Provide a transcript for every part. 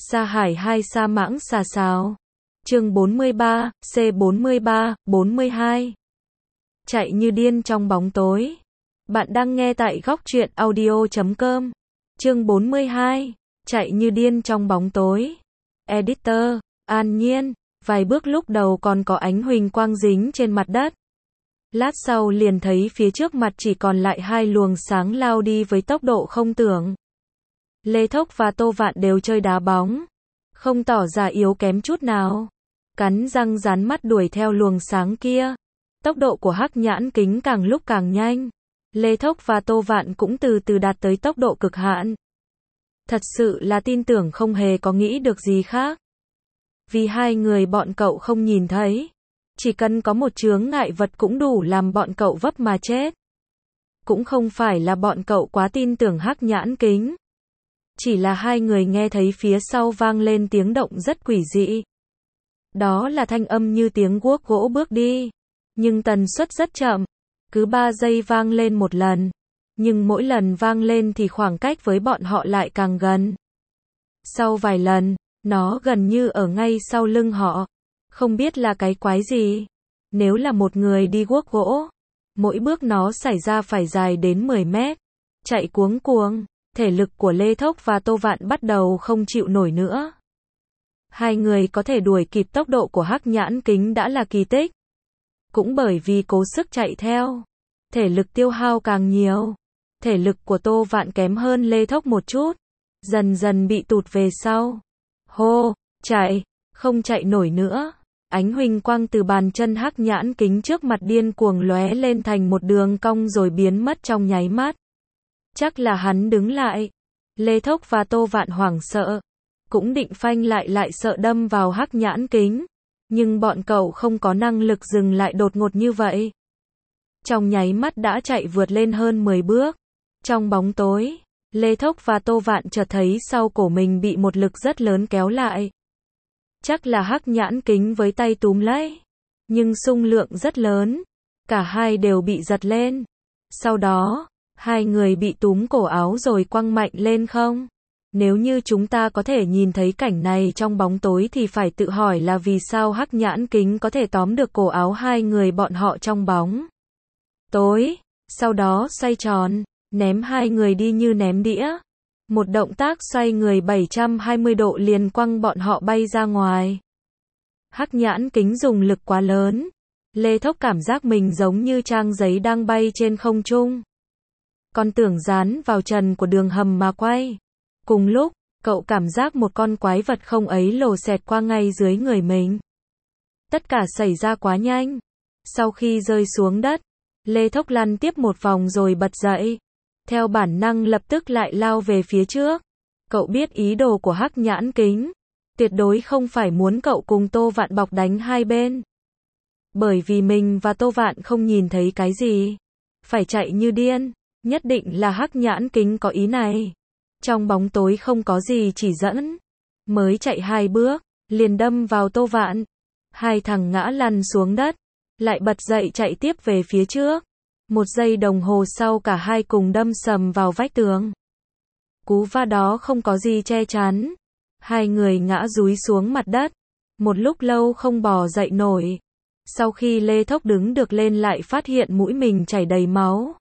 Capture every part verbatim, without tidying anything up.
Sa Hải hai Sa Mãng Xà Xào. Chương bốn mươi ba, C bốn mươi ba, bốn mươi hai. Chạy như điên trong bóng tối. Bạn đang nghe tại góc truyện audio chấm com. Chương bốn mươi hai. Chạy như điên trong bóng tối. Editor, An Nhiên. Vài bước lúc đầu còn có ánh huỳnh quang dính trên mặt đất. Lát sau liền thấy phía trước mặt chỉ còn lại hai luồng sáng lao đi với tốc độ không tưởng. Lê Thốc và Tô Vạn đều chơi đá bóng, không tỏ ra yếu kém chút nào. Cắn răng rán mắt đuổi theo luồng sáng kia. Tốc độ của Hắc Nhãn Kính càng lúc càng nhanh. Lê Thốc và Tô Vạn cũng từ từ đạt tới tốc độ cực hạn. Thật sự là tin tưởng không hề có nghĩ được gì khác. Vì hai người bọn cậu không nhìn thấy. Chỉ cần có một chướng ngại vật cũng đủ làm bọn cậu vấp mà chết. Cũng không phải là bọn cậu quá tin tưởng Hắc Nhãn Kính. Chỉ là hai người nghe thấy phía sau vang lên tiếng động rất quỷ dị. Đó là thanh âm như tiếng guốc gỗ bước đi. Nhưng tần suất rất chậm. Cứ ba giây vang lên một lần. Nhưng mỗi lần vang lên thì khoảng cách với bọn họ lại càng gần. Sau vài lần, nó gần như ở ngay sau lưng họ. Không biết là cái quái gì. Nếu là một người đi guốc gỗ, mỗi bước nó xảy ra phải dài đến mười mét. Chạy cuống cuồng. Thể lực của Lê Thốc và Tô Vạn bắt đầu không chịu nổi nữa. Hai người có thể đuổi kịp tốc độ của Hắc Nhãn Kính đã là kỳ tích. Cũng bởi vì cố sức chạy theo, thể lực tiêu hao càng nhiều. Thể lực của Tô Vạn kém hơn Lê Thốc một chút, dần dần bị tụt về sau. Hô, chạy, không chạy nổi nữa. Ánh huỳnh quang từ bàn chân Hắc Nhãn Kính trước mặt điên cuồng lóe lên thành một đường cong rồi biến mất trong nháy mắt. Chắc là hắn đứng lại. Lê Thốc và Tô Vạn hoảng sợ. Cũng định phanh lại lại sợ đâm vào Hắc Nhãn Kính. Nhưng bọn cậu không có năng lực dừng lại đột ngột như vậy. Trong nháy mắt đã chạy vượt lên hơn mười bước. Trong bóng tối, Lê Thốc và Tô Vạn chợt thấy sau cổ mình bị một lực rất lớn kéo lại. Chắc là Hắc Nhãn Kính với tay túm lấy. Nhưng xung lượng rất lớn. Cả hai đều bị giật lên. Sau đó, hai người bị túm cổ áo rồi quăng mạnh lên không. Nếu như chúng ta có thể nhìn thấy cảnh này trong bóng tối thì phải tự hỏi là vì sao Hắc Nhãn Kính có thể tóm được cổ áo hai người bọn họ trong bóng tối. Sau đó xoay tròn, ném hai người đi như ném đĩa. Một động tác xoay người bảy trăm hai mươi độ liền quăng bọn họ bay ra ngoài. Hắc Nhãn Kính dùng lực quá lớn. Lê Thốc cảm giác mình giống như trang giấy đang bay trên không trung. Con tưởng dán vào trần của đường hầm mà quay. Cùng lúc, cậu cảm giác một con quái vật không ấy lồ xẹt qua ngay dưới người mình. Tất cả xảy ra quá nhanh. Sau khi rơi xuống đất, Lê Thốc lăn tiếp một vòng rồi bật dậy. Theo bản năng lập tức lại lao về phía trước. Cậu biết ý đồ của Hắc Nhãn Kính. Tuyệt đối không phải muốn cậu cùng Tô Vạn bọc đánh hai bên. Bởi vì mình và Tô Vạn không nhìn thấy cái gì. Phải chạy như điên. Nhất định là Hắc Nhãn Kính có ý này. Trong bóng tối không có gì chỉ dẫn. Mới chạy hai bước, liền đâm vào Tô Vạn. Hai thằng ngã lăn xuống đất. Lại bật dậy chạy tiếp về phía trước. Một giây đồng hồ sau cả hai cùng đâm sầm vào vách tường. Cú va đó không có gì che chắn. Hai người ngã dúi xuống mặt đất. Một lúc lâu không bò dậy nổi. Sau khi Lê Thốc đứng được lên lại phát hiện mũi mình chảy đầy máu.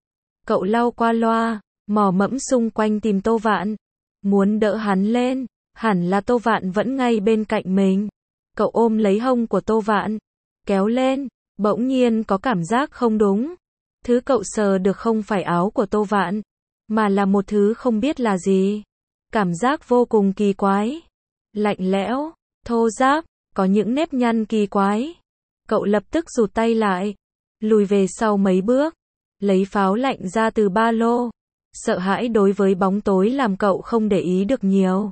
Cậu lau qua loa, mò mẫm xung quanh tìm Tô Vạn. Muốn đỡ hắn lên, hẳn là Tô Vạn vẫn ngay bên cạnh mình. Cậu ôm lấy hông của Tô Vạn, kéo lên, bỗng nhiên có cảm giác không đúng. Thứ cậu sờ được không phải áo của Tô Vạn, mà là một thứ không biết là gì. Cảm giác vô cùng kỳ quái. Lạnh lẽo, thô ráp, có những nếp nhăn kỳ quái. Cậu lập tức rụt tay lại, lùi về sau mấy bước. Lấy pháo lạnh ra từ ba lô. Sợ hãi đối với bóng tối làm cậu không để ý được nhiều.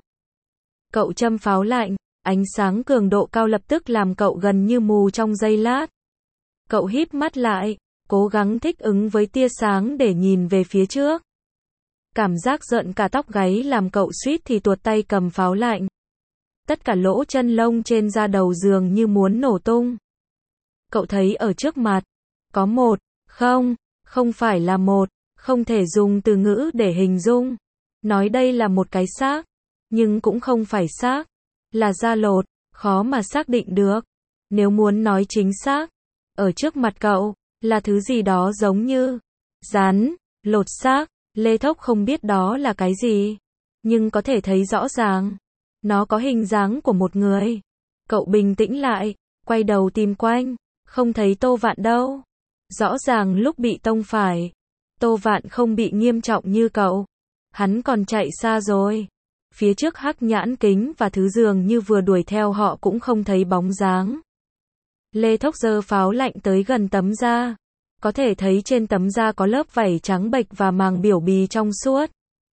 Cậu châm pháo lạnh, ánh sáng cường độ cao lập tức làm cậu gần như mù trong giây lát. Cậu híp mắt lại, cố gắng thích ứng với tia sáng để nhìn về phía trước. Cảm giác rợn cả tóc gáy làm cậu suýt thì tuột tay cầm pháo lạnh. Tất cả lỗ chân lông trên da đầu dường như muốn nổ tung. Cậu thấy ở trước mặt, có một, không, không phải là một, không thể dùng từ ngữ để hình dung. Nói đây là một cái xác. nhưng cũng không phải xác, là da lột, khó mà xác định được. Nếu muốn nói chính xác, ở trước mặt cậu, là thứ gì đó giống như rắn, lột xác, Lê Thốc không biết đó là cái gì, nhưng có thể thấy rõ ràng, nó có hình dáng của một người. Cậu bình tĩnh lại, quay đầu tìm quanh, không thấy Tô Vạn đâu. Rõ ràng lúc bị tông phải, Tô Vạn không bị nghiêm trọng như cậu. Hắn còn chạy xa rồi. Phía trước Hắc Nhãn Kính và thứ dường như vừa đuổi theo họ cũng không thấy bóng dáng. Lê Thốc giơ pháo lạnh tới gần tấm da. Có thể thấy trên tấm da có lớp vảy trắng bệch và màng biểu bì trong suốt.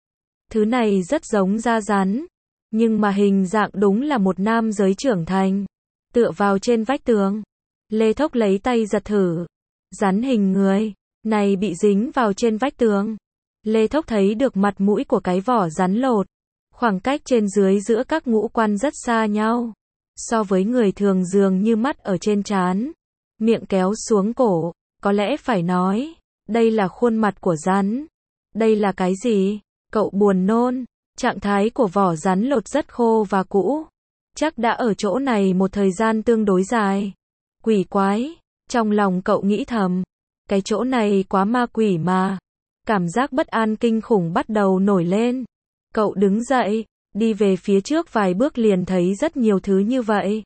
Thứ này rất giống da rắn, nhưng mà hình dạng đúng là một nam giới trưởng thành. Tựa vào trên vách tường, Lê Thốc lấy tay giật thử. Rắn hình người này bị dính vào trên vách tường. Lê Thốc thấy được mặt mũi của cái vỏ rắn lột. Khoảng cách trên dưới giữa các ngũ quan rất xa nhau. So với người thường dường như mắt ở trên trán, miệng kéo xuống cổ. Có lẽ phải nói, đây là khuôn mặt của rắn. Đây là cái gì? Cậu buồn nôn. Trạng thái của vỏ rắn lột rất khô và cũ. Chắc đã ở chỗ này một thời gian tương đối dài. Quỷ quái. Trong lòng cậu nghĩ thầm. Cái chỗ này quá ma quỷ mà. Cảm giác bất an kinh khủng bắt đầu nổi lên. Cậu đứng dậy, đi về phía trước vài bước liền thấy rất nhiều thứ như vậy.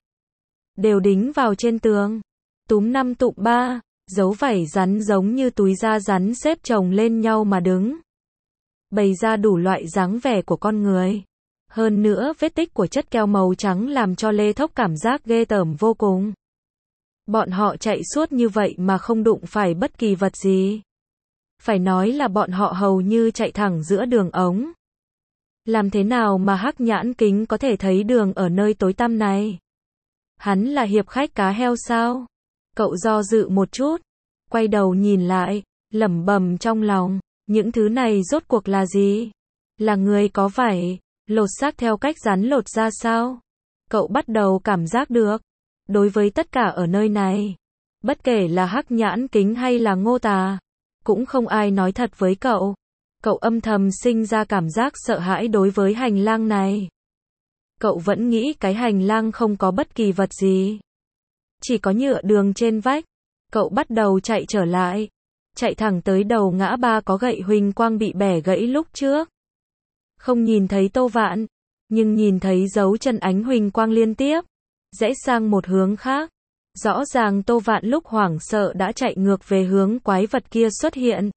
Đều đính vào trên tường. Túm năm tụm ba, dấu vảy rắn giống như túi da rắn xếp chồng lên nhau mà đứng. Bày ra đủ loại dáng vẻ của con người. Hơn nữa vết tích của chất keo màu trắng làm cho Lê Thốc cảm giác ghê tởm vô cùng. Bọn họ chạy suốt như vậy mà không đụng phải bất kỳ vật gì. Phải nói là bọn họ hầu như chạy thẳng giữa đường ống. Làm thế nào mà Hắc Nhãn Kính có thể thấy đường ở nơi tối tăm này? Hắn là hiệp khách cá heo sao? Cậu do dự một chút, quay đầu nhìn lại, lẩm bẩm trong lòng, những thứ này rốt cuộc là gì? Là người có vảy, lột xác theo cách rắn lột ra sao? Cậu bắt đầu cảm giác được, đối với tất cả ở nơi này, bất kể là Hắc Nhãn Kính hay là Ngô Tà, cũng không ai nói thật với cậu. Cậu âm thầm sinh ra cảm giác sợ hãi đối với hành lang này. Cậu vẫn nghĩ cái hành lang không có bất kỳ vật gì. Chỉ có nhựa đường trên vách. Cậu bắt đầu chạy trở lại. Chạy thẳng tới đầu ngã ba có gậy huỳnh quang bị bẻ gãy lúc trước. Không nhìn thấy Tô Vạn, nhưng nhìn thấy dấu chân ánh huỳnh quang liên tiếp. Rẽ sang một hướng khác. Rõ ràng Tô Vạn lúc hoảng sợ đã chạy ngược về hướng quái vật kia xuất hiện.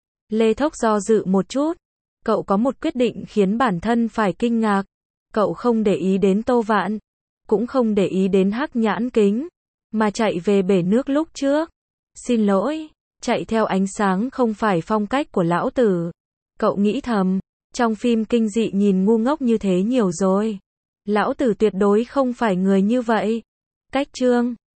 Lê Thốc do dự một chút. Cậu có một quyết định khiến bản thân phải kinh ngạc. Cậu không để ý đến Tô Vạn, cũng không để ý đến Hắc Nhãn Kính, mà chạy về bể nước lúc trước. Xin lỗi, chạy theo ánh sáng không phải phong cách của lão tử. Cậu nghĩ thầm, trong phim kinh dị nhìn ngu ngốc như thế nhiều rồi. Lão tử tuyệt đối không phải người như vậy. Cách chương